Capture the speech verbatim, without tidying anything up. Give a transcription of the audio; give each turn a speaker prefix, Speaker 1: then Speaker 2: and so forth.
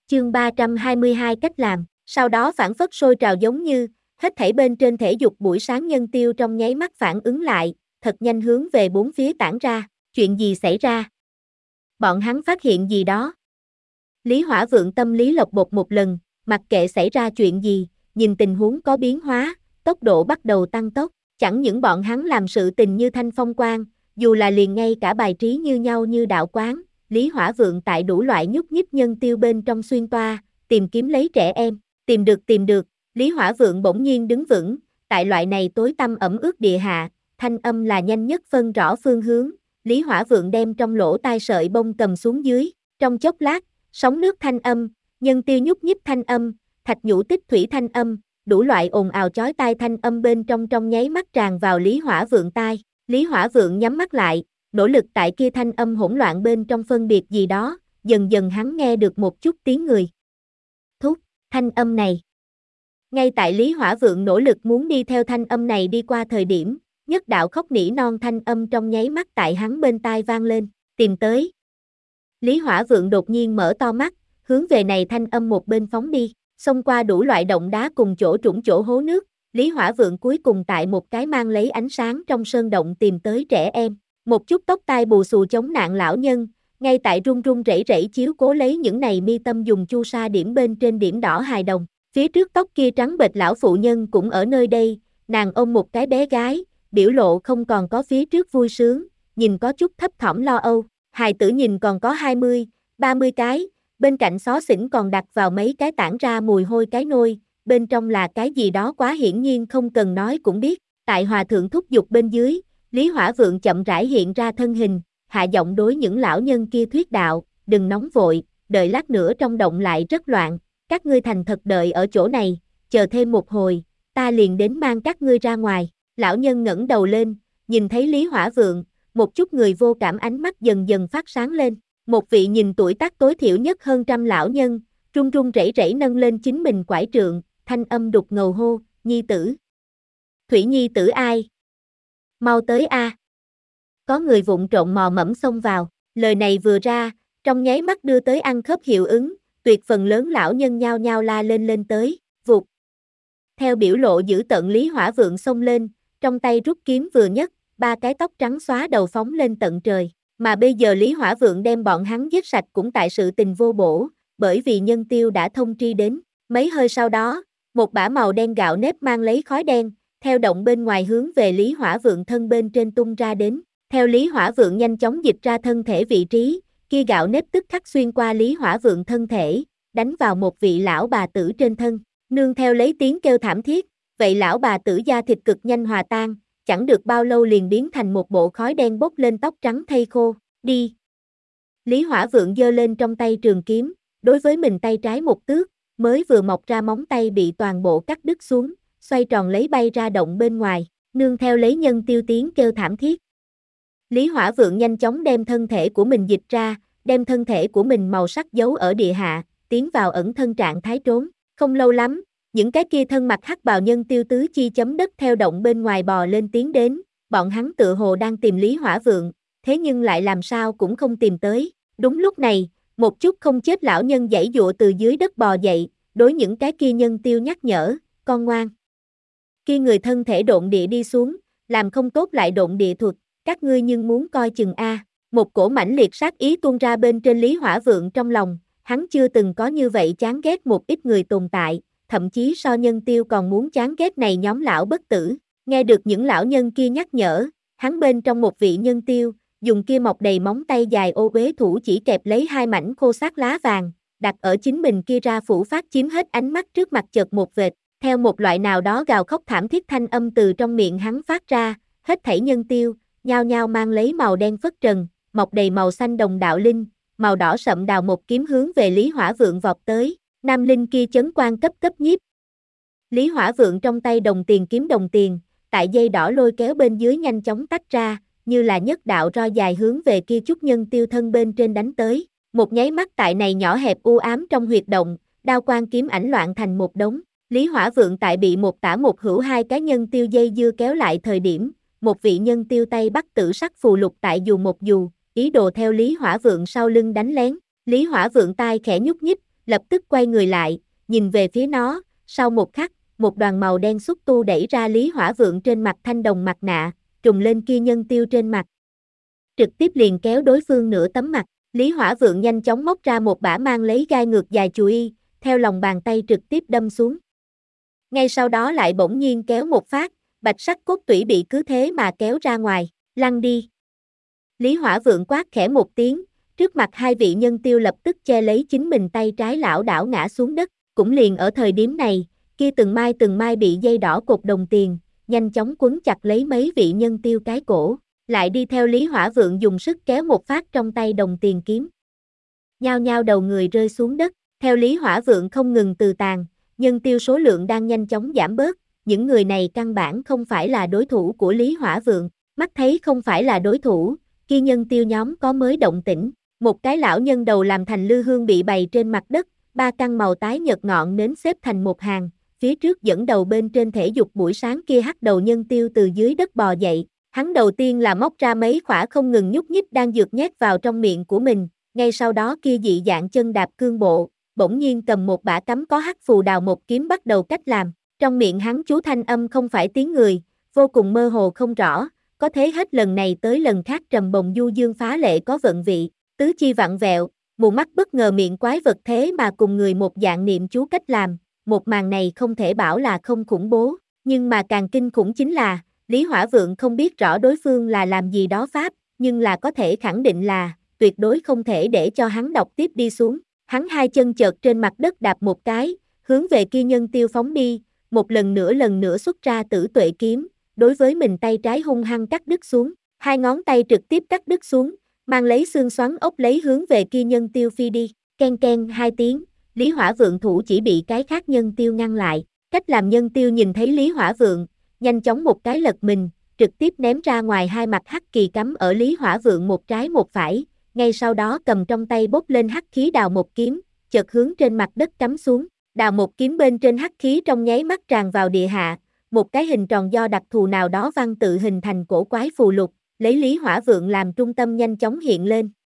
Speaker 1: Chương ba trăm hai mươi hai cách làm, sau đó phản phất sôi trào giống như, hết thảy bên trên thể dục buổi sáng nhân tiêu trong nháy mắt phản ứng lại, thật nhanh hướng về bốn phía tản ra, chuyện gì xảy ra? Bọn hắn phát hiện gì đó? Lý Hỏa Vượng tâm lý lộc bột một lần, mặc kệ xảy ra chuyện gì, nhìn tình huống có biến hóa, tốc độ bắt đầu tăng tốc, chẳng những bọn hắn làm sự tình như thanh phong quang, dù là liền ngay cả bài trí như nhau như đạo quán, Lý Hỏa Vượng tại đủ loại nhúc nhích nhân tiêu bên trong xuyên toa, tìm kiếm lấy trẻ em, tìm được tìm được, Lý Hỏa Vượng bỗng nhiên đứng vững, tại loại này tối tăm ẩm ướt địa hạ, thanh âm là nhanh nhất phân rõ phương hướng, Lý Hỏa Vượng đem trong lỗ tai sợi bông cầm xuống dưới, trong chốc lát, sóng nước thanh âm, nhân tiêu nhúc nhích thanh âm, thạch nhũ tích thủy thanh âm, đủ loại ồn ào chói tai thanh âm bên trong trong nháy mắt tràn vào Lý Hỏa Vượng tai, Lý Hỏa Vượng nhắm mắt lại, nỗ lực tại kia thanh âm hỗn loạn bên trong phân biệt gì đó, dần dần hắn nghe được một chút tiếng người. Thúc, thanh âm này. Ngay tại Lý Hỏa Vượng nỗ lực muốn đi theo thanh âm này đi qua thời điểm, nhất đạo khóc nỉ non thanh âm trong nháy mắt tại hắn bên tai vang lên, tìm tới. Lý Hỏa Vượng đột nhiên mở to mắt, hướng về này thanh âm một bên phóng đi, xông qua đủ loại động đá cùng chỗ trũng chỗ hố nước, Lý Hỏa Vượng cuối cùng tại một cái mang lấy ánh sáng trong sơn động tìm tới trẻ em, một chút tóc tai bù xù chống nạn lão nhân, ngay tại run run rẩy rẩy chiếu cố lấy những này mi tâm dùng chu sa điểm bên trên điểm đỏ hài đồng, phía trước tóc kia trắng bệch lão phụ nhân cũng ở nơi đây, nàng ôm một cái bé gái, biểu lộ không còn có phía trước vui sướng, nhìn có chút thấp thỏm lo âu, hài tử nhìn còn có hai mươi, ba mươi cái, bên cạnh xó xỉnh còn đặt vào mấy cái tản ra mùi hôi cái nôi, bên trong là cái gì đó quá hiển nhiên không cần nói cũng biết, tại hòa thượng thúc giục bên dưới, Lý Hỏa Vượng chậm rãi hiện ra thân hình, hạ giọng đối những lão nhân kia thuyết đạo, đừng nóng vội, đợi lát nữa trong động lại rất loạn, các ngươi thành thật đợi ở chỗ này, chờ thêm một hồi, ta liền đến mang các ngươi ra ngoài, lão nhân ngẩng đầu lên, nhìn thấy Lý Hỏa Vượng, một chút người vô cảm ánh mắt dần dần phát sáng lên, một vị nhìn tuổi tác tối thiểu nhất hơn trăm lão nhân, run run rẩy rẩy nâng lên chính mình quải trượng, thanh âm đục ngầu hô, nhi tử. Thủy nhi tử ai? Mau tới a! Có người vụng trộn mò mẫm xông vào, lời này vừa ra, trong nháy mắt đưa tới ăn khớp hiệu ứng, tuyệt phần lớn lão nhân nhao nhao la lên lên tới, vụt. Theo biểu lộ giữ tận Lý Hỏa Vượng xông lên, trong tay rút kiếm vừa nhất, ba cái tóc trắng xóa đầu phóng lên tận trời, mà bây giờ Lý Hỏa Vượng đem bọn hắn giết sạch cũng tại sự tình vô bổ, bởi vì nhân tiêu đã thông tri đến, mấy hơi sau đó, một bả màu đen gạo nếp mang lấy khói đen, theo động bên ngoài hướng về Lý Hỏa Vượng thân bên trên tung ra đến, theo Lý Hỏa Vượng nhanh chóng dịch ra thân thể vị trí, kia gạo nếp tức khắc xuyên qua Lý Hỏa Vượng thân thể, đánh vào một vị lão bà tử trên thân, nương theo lấy tiếng kêu thảm thiết, vậy lão bà tử da thịt cực nhanh hòa tan, chẳng được bao lâu liền biến thành một bộ khói đen bốc lên tóc trắng thây khô, đi. Lý Hỏa Vượng giơ lên trong tay trường kiếm, đối với mình tay trái một tước, mới vừa mọc ra móng tay bị toàn bộ cắt đứt xuống, xoay tròn lấy bay ra động bên ngoài, nương theo lấy nhân tiêu tiếng kêu thảm thiết. Lý Hỏa Vượng nhanh chóng đem thân thể của mình dịch ra, đem thân thể của mình màu sắc giấu ở địa hạ, tiến vào ẩn thân trạng thái trốn, không lâu lắm, những cái kia thân mặc hắc bào nhân tiêu tứ chi chấm đất theo động bên ngoài bò lên tiến đến, bọn hắn tựa hồ đang tìm Lý Hỏa Vượng, thế nhưng lại làm sao cũng không tìm tới, đúng lúc này, một chút không chết lão nhân giãy dụa từ dưới đất bò dậy, đối những cái kia nhân tiêu nhắc nhở, con ngoan. Kia người thân thể độn địa đi xuống, làm không tốt lại độn địa thuật, các ngươi nhưng muốn coi chừng a. Một cổ mãnh liệt sát ý tuôn ra bên trên Lý Hỏa Vượng trong lòng, hắn chưa từng có như vậy chán ghét một ít người tồn tại, thậm chí so nhân tiêu còn muốn chán ghét này nhóm lão bất tử. Nghe được những lão nhân kia nhắc nhở, hắn bên trong một vị nhân tiêu, dùng kia mọc đầy móng tay dài ô uế thủ chỉ kẹp lấy hai mảnh khô xác lá vàng, đặt ở chính mình kia ra phủ phát chiếm hết ánh mắt trước mặt chợt một vệt, theo một loại nào đó gào khóc thảm thiết thanh âm từ trong miệng hắn phát ra, hết thảy nhân tiêu, nhao nhao mang lấy màu đen phất trần, mọc đầy màu xanh đồng đạo linh, màu đỏ sậm đào một kiếm hướng về Lý Hỏa Vượng vọt tới, nam linh kia chấn quan cấp cấp nhiếp. Lý Hỏa Vượng trong tay đồng tiền kiếm đồng tiền, tại dây đỏ lôi kéo bên dưới nhanh chóng tách ra, như là nhất đạo roi dài hướng về kia chút nhân tiêu thân bên trên đánh tới, một nháy mắt tại này nhỏ hẹp u ám trong huyệt động, đao quang kiếm ảnh loạn thành một đống, Lý Hỏa Vượng tại bị một tả một hữu hai cá nhân tiêu dây dưa kéo lại thời điểm, một vị nhân tiêu tay bắt tử sắc phù lục tại dù một dù, ý đồ theo Lý Hỏa Vượng sau lưng đánh lén, Lý Hỏa Vượng tai khẽ nhúc nhích, lập tức quay người lại, nhìn về phía nó, sau một khắc, một đoàn màu đen xúc tu đẩy ra Lý Hỏa Vượng trên mặt thanh đồng mặt nạ, trùng lên kia nhân tiêu trên mặt. Trực tiếp liền kéo đối phương nửa tấm mặt, Lý Hỏa Vượng nhanh chóng móc ra một bả mang lấy gai ngược dài chùy, theo lòng bàn tay trực tiếp đâm xuống. Ngay sau đó lại bỗng nhiên kéo một phát, bạch sắc cốt tủy bị cứ thế mà kéo ra ngoài, lăn đi. Lý Hỏa Vượng quát khẽ một tiếng, trước mặt hai vị nhân tiêu lập tức che lấy chính mình tay trái lảo đảo ngã xuống đất, cũng liền ở thời điểm này, kia từng mai từng mai bị dây đỏ cột đồng tiền, nhanh chóng quấn chặt lấy mấy vị nhân tiêu cái cổ, lại đi theo Lý Hỏa Vượng dùng sức kéo một phát trong tay đồng tiền kiếm. Nhao nhao đầu người rơi xuống đất, theo Lý Hỏa Vượng không ngừng từ tàn, nhân tiêu số lượng đang nhanh chóng giảm bớt, những người này căn bản không phải là đối thủ của Lý Hỏa Vượng, mắt thấy không phải là đối thủ, kia nhân tiêu nhóm có mới động tĩnh, một cái lão nhân đầu làm thành lư hương bị bày trên mặt đất, ba căn màu tái nhợt ngọn nến xếp thành một hàng, phía trước dẫn đầu bên trên thể dục buổi sáng kia hắc đầu nhân tiêu từ dưới đất bò dậy, hắn đầu tiên là móc ra mấy khỏa không ngừng nhúc nhích đang dược nhét vào trong miệng của mình, ngay sau đó kia dị dạng chân đạp cương bộ, bỗng nhiên cầm một bả cắm có hắc phù đào một kiếm bắt đầu cách làm, trong miệng hắn chú thanh âm không phải tiếng người, vô cùng mơ hồ không rõ, có thế hết lần này tới lần khác trầm bồng du dương phá lệ có vận vị, tứ chi vặn vẹo, mù mắt bất ngờ miệng quái vật thế mà cùng người một dạng niệm chú cách làm, một màn này không thể bảo là không khủng bố, nhưng mà càng kinh khủng chính là, Lý Hỏa Vượng không biết rõ đối phương là làm gì đó pháp, nhưng là có thể khẳng định là, tuyệt đối không thể để cho hắn đọc tiếp đi xuống, hắn hai chân chợt trên mặt đất đạp một cái, hướng về kia nhân tiêu phóng đi, một lần nữa lần nữa xuất ra tử tuệ kiếm, đối với mình tay trái hung hăng cắt đứt xuống, hai ngón tay trực tiếp cắt đứt xuống, mang lấy xương xoắn ốc lấy hướng về kia nhân tiêu phi đi, ken ken hai tiếng, Lý Hỏa Vượng thủ chỉ bị cái khác nhân tiêu ngăn lại, cách làm nhân tiêu nhìn thấy Lý Hỏa Vượng, nhanh chóng một cái lật mình, trực tiếp ném ra ngoài hai mặt hắc kỳ cắm ở Lý Hỏa Vượng một trái một phải, ngay sau đó cầm trong tay bốc lên hắc khí đào một kiếm, chợt hướng trên mặt đất cắm xuống, đào một kiếm bên trên hắc khí trong nháy mắt tràn vào địa hạ, một cái hình tròn do đặc thù nào đó văn tự hình thành cổ quái phù lục, lấy Lý Hỏa Vượng làm trung tâm nhanh chóng hiện lên,